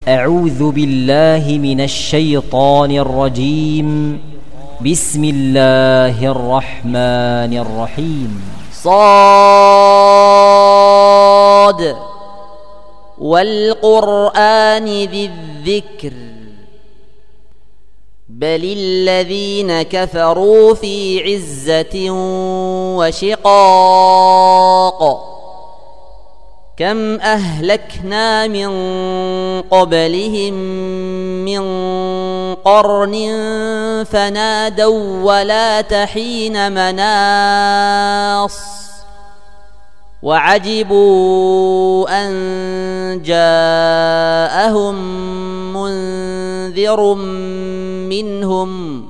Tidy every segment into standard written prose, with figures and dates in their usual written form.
أعوذ بالله من الشيطان الرجيم. بسم الله الرحمن الرحيم. صاد والقرآن ذي الذكر بل الذين كفروا في عزة وشقاق كم أهلكنا من قبلهم من قرن فنادوا ولات حين مناص وعجبوا أن جاءهم منذر منهم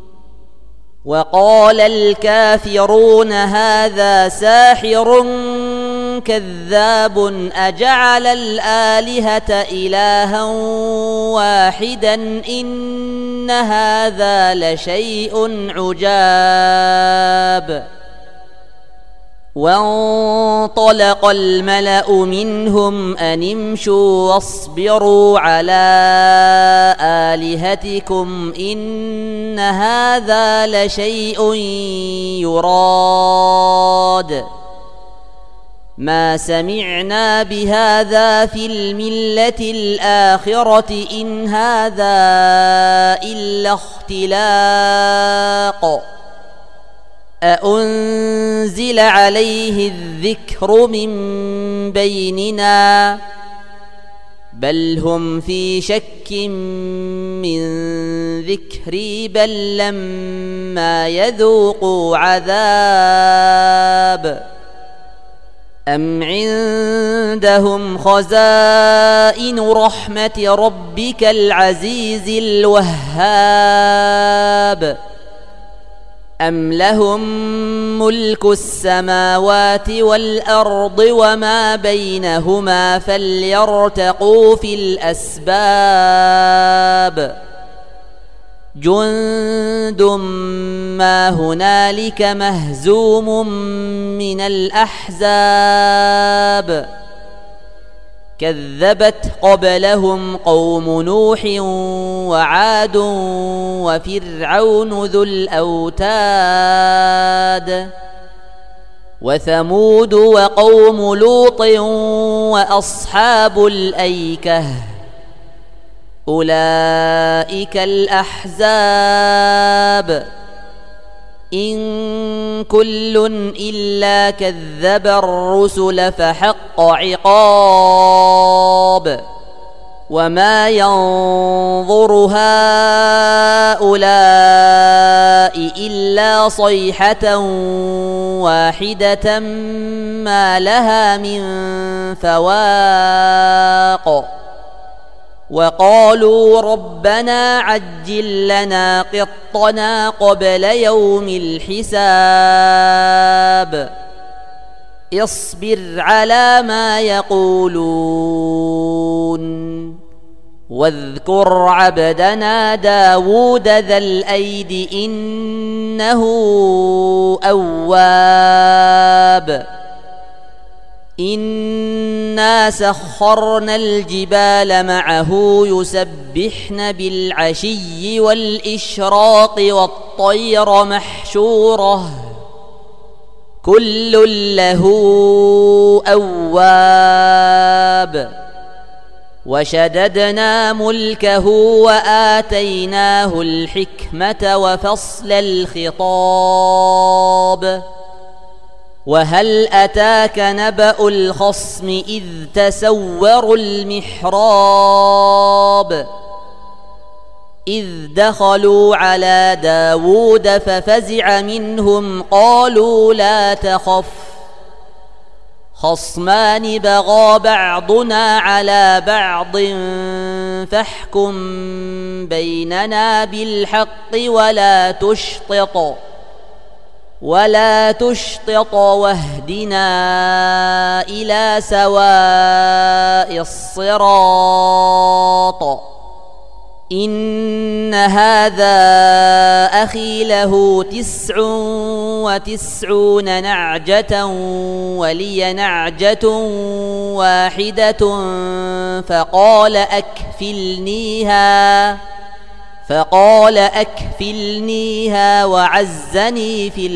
وقال الكافرون هذا ساحر كذاب أجعل الآلهة إلها واحدا إن هذا لشيء عجاب. وانطلق الملأ منهم أن امشوا واصبروا على آلهتكم إن هذا لشيء يراد ما سمعنا بهذا في الملة الآخرة إن هذا إلا اختلاق أأنزل عليه الذكر من بيننا بل هم في شك من ذكري بل لما يذوقوا عذاب أم عندهم خزائن رحمة ربك العزيز الوهاب أم لهم ملك السماوات والأرض وما بينهما فليرتقوا في الأسباب جند ما هنالك مهزوم من الأحزاب كذبت قبلهم قوم نوح وعاد وفرعون ذو الأوتاد وثمود وقوم لوط وأصحاب الأيكة أولئك الأحزاب إن كل إلا كذب الرسل فحق عقاب وما ينظر هؤلاء إلا صيحة واحدة ما لها من فواق وقالوا ربنا عجل لنا قطنا قبل يوم الحساب اصبر على ما يقولون واذكر عبدنا داود ذا الأيد إنه أواب إنا سخرنا الجبال معه يسبحن بالعشي والإشراق والطير محشورة كل له أواب وشددنا ملكه وآتيناه الحكمة وفصل الخطاب وهل أتاك نبأ الخصم إذ تسوروا المحراب إذ دخلوا على داود ففزع منهم قالوا لا تخف خصمان بغى بعضنا على بعض فاحكم بيننا بالحق ولا تشطط واهدنا إلى سواء الصراط إن هذا أخي له 99 نعجة ولي نعجة واحدة فقال أكفلنيها وعزني في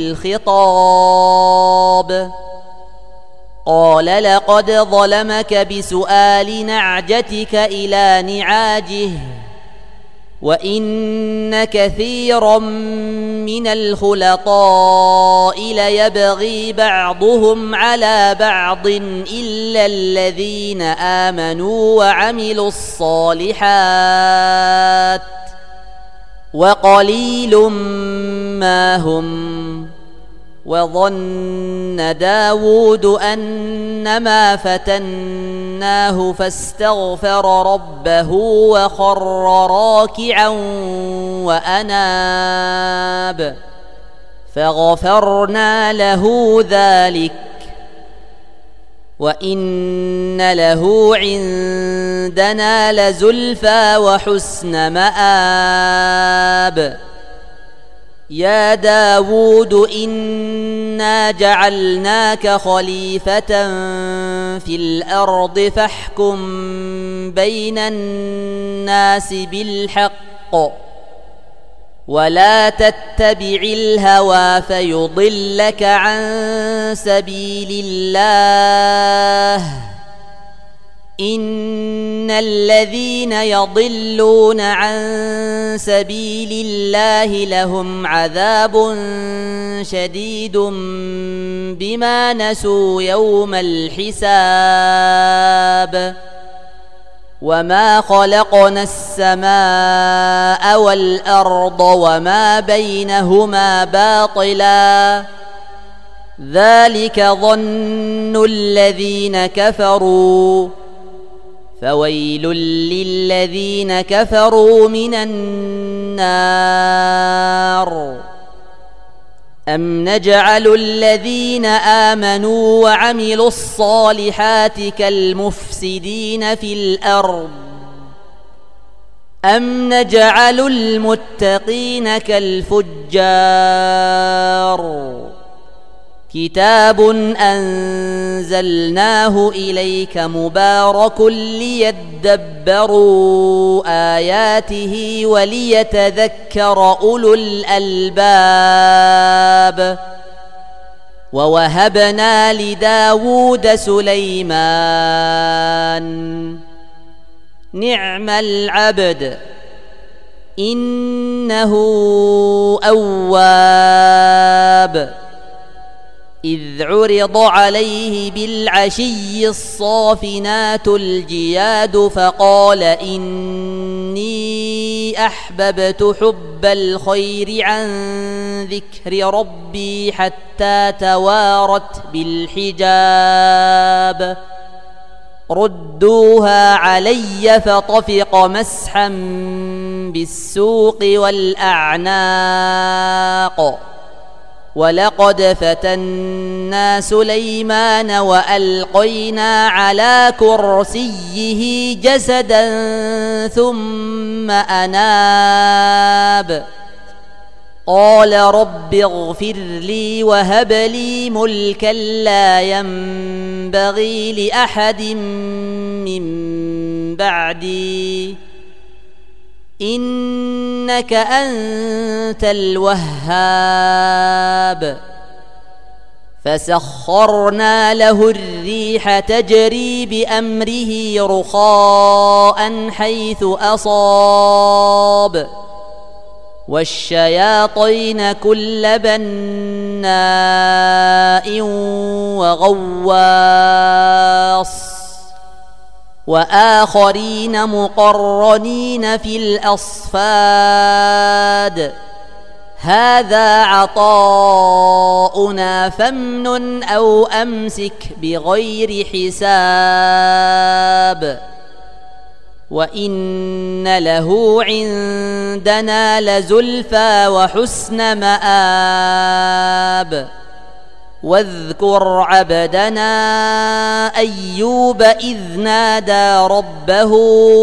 الخطاب. قال لقد ظلمك بسؤال نعجتك إلى نعاجه وإن كثيرا من الخلطاء ليبغي بعضهم على بعض إلا الذين آمنوا وعملوا الصالحات وقليل ما هم. وظن داود أنما فتناه فاستغفر ربه وخر راكعا وأناب فغفرنا له ذلك وإن له عندنا لزلفى وحسن مآب. يا داود إنا جعلناك خليفة في الأرض فاحكم بين الناس بالحق ولا تتبع الهوى فيضلك عن سبيل الله. إن الذين يضلون عن سبيل الله لهم عذاب شديد بما نسوا يوم الحساب. وما خلقنا السماء والأرض وما بينهما باطلا ذلك ظن الذين كفروا فويل للذين كفروا من النار. أم نجعل الذين آمنوا وعملوا الصالحات كالمفسدين في الأرض أم نجعل المتقين كالفجار. كتاب أنزلناه إليك مبارك ليدبروا آياته وليتذكر أولو الألباب. ووهبنا لداود سليمان نعم العبد إنه أواب. إذ عرض عليه بالعشي الصافنات الجياد فقال إني أحببت حب الخير عن ذكر ربي حتى توارت بالحجاب. ردوها علي فطفق مسحا بالسوق والأعناق. ولقد فتنا سليمان وألقينا على كرسيه جسدا ثم أناب. قال رب اغفر لي وهب لي ملكا لا ينبغي لأحد من بعدي إنك أنت الوهاب. فسخرنا له الريح تجري بأمره رخاء حيث أصاب والشياطين كل بناء وغواص وآخرين مقرنين في الأصفاد. هذا عطاؤنا فامنن أو أمسك بغير حساب. وإن له عندنا لزلفى وحسن مآب. واذكر عبدنا أيوب إذ نادى ربه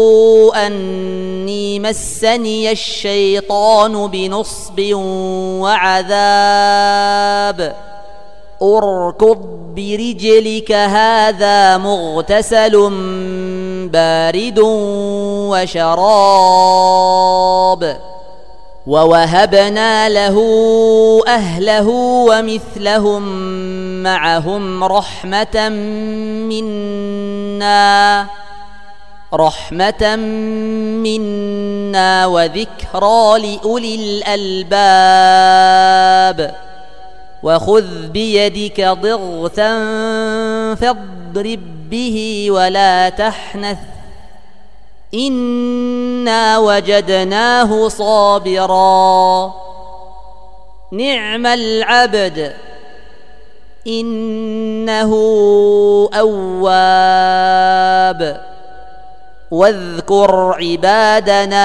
أني مسني الشيطان بنصب وعذاب. اركض برجلك هذا مغتسل بارد وشراب ووهبنا له أهله ومثلهم معهم رحمة منا وذكرى لأولي الألباب وخذ بيدك ضغثا فاضرب به ولا تحنث إنا وجدناه صابرا نعم العبد إنه أواب واذكر عبادنا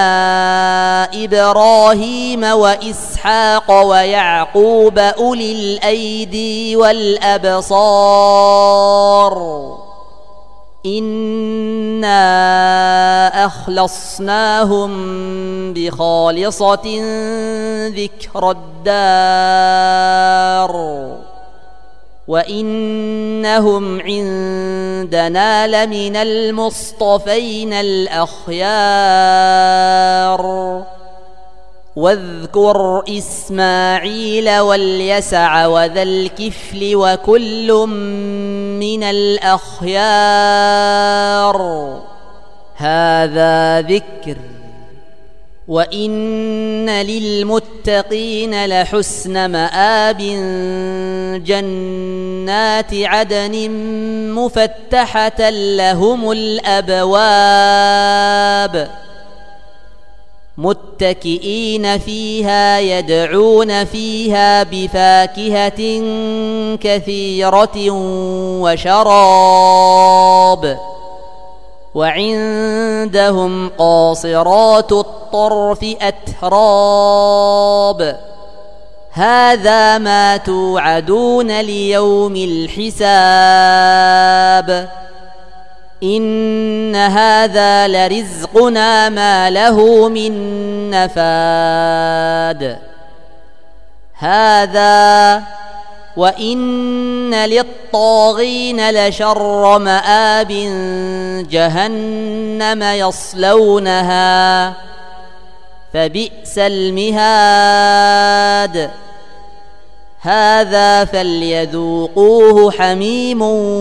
إبراهيم وإسحاق ويعقوب أولي الأيدي والأبصار إنا أخلصناهم بخالصة ذكر الدار وإنهم عندنا لمن المصطفين الأخيار واذكر إسماعيل واليسع وذا الكفل وكل من الأخيار هذا ذكر وإن للمتقين لحسن مآب جنات عدن مفتحة لهم الأبواب متكئين فيها يدعون فيها بفاكهة كثيرة وشراب وعندهم قاصرات الطرف أتراب هذا ما توعدون ليوم الحساب إن هذا لرزقنا ما له من نفاد هذا وإن للطاغين لشر مآب جهنم يصلونها فبئس المهاد هذا فليذوقوه حميم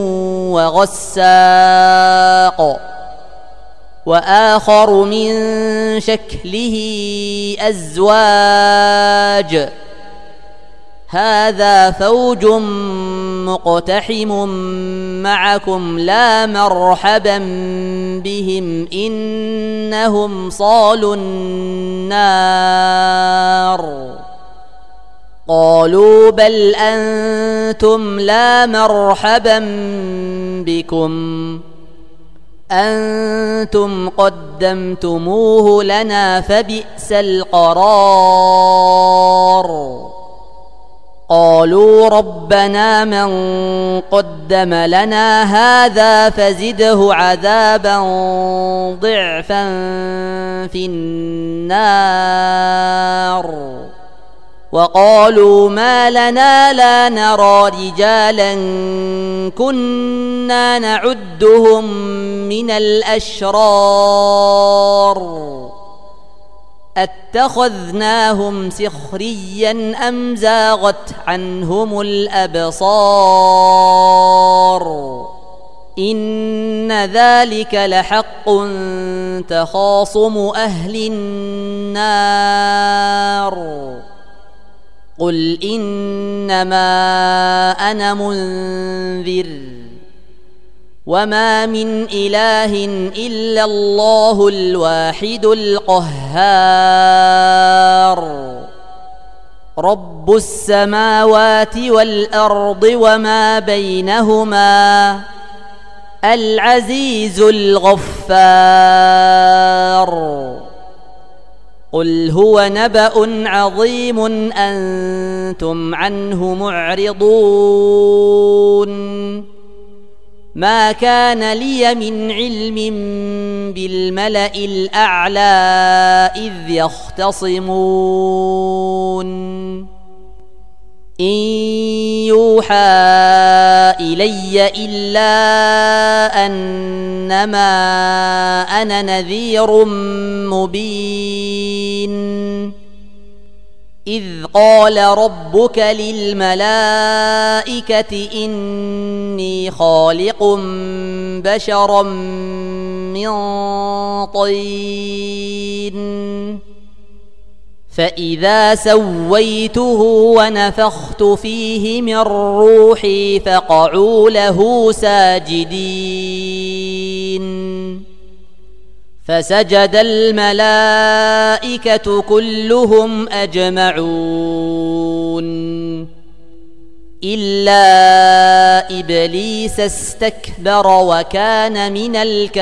وغساق وآخر من شكله أزواج هذا فوج مقتحم معكم لا مرحبا بهم إنهم صالوا النار قالوا بل أنتم لا مرحبا بكم أنتم قدمتموه لنا فبئس القرار قالوا ربنا من قدم لنا هذا فزده عذابا ضعفا في النار وقالوا ما لنا لا نرى رجالا كنا نعدهم من الأشرار أتخذناهم سخريا أم زاغت عنهم الأبصار إن ذلك لحق تخاصم أهل النار قل إنما أنا منذر وما من إله إلا الله الواحد القهار رب السماوات والأرض وما بينهما العزيز الغفار قل هو نبأ عظيم أنتم عنه معرضون ما كان لي من علم بالملأ الأعلى إذ يختصمون إن يوحى إلي إلا أنما أنا نذير مبين إذ قال ربك للملائكة إني خالق بشرا من طين فإذا سويته ونفخت فيه من روحي فقعوا له ساجدين فسجد الملائكة كلهم أجمعون إلا إبليس استكبر وكان من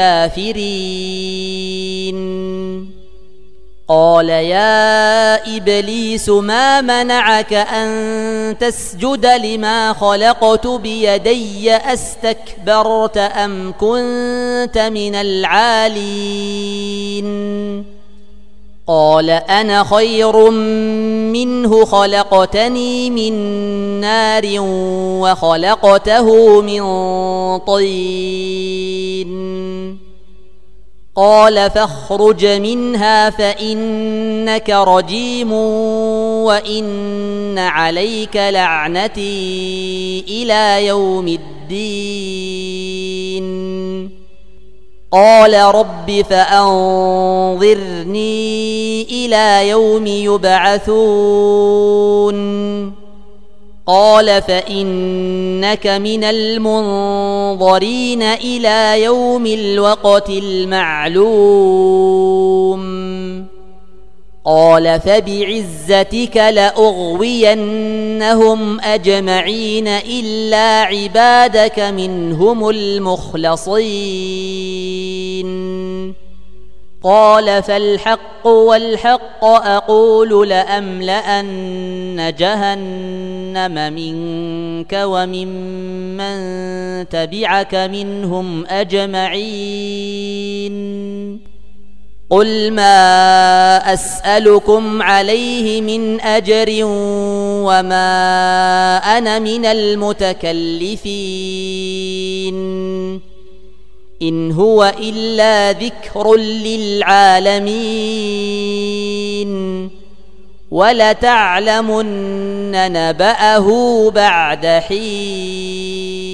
الكافرين قال يا إبليس ما منعك أن تسجد لما خلقت بيدي أستكبرت أم كنت من العالين قال أنا خير منه خلقتني من نار وخلقته من طين قال فاخرج منها فإنك رجيم وإن عليك لعنتي إلى يوم الدين قال رب فأنظرني إلى يوم يبعثون قال فإنك من المنظرين إلى يوم الوقت المعلوم قال فبعزتك لأغوينهم أجمعين إلا عبادك منهم المخلصين قال فالحق والحق أقول لأملأن جهنم منك وممن تبعك منهم أجمعين قل ما أسألكم عليه من أجر وما أنا من المتكلفين إن هو إلا ذكر للعالمين ولتعلمن نبأه بعد حين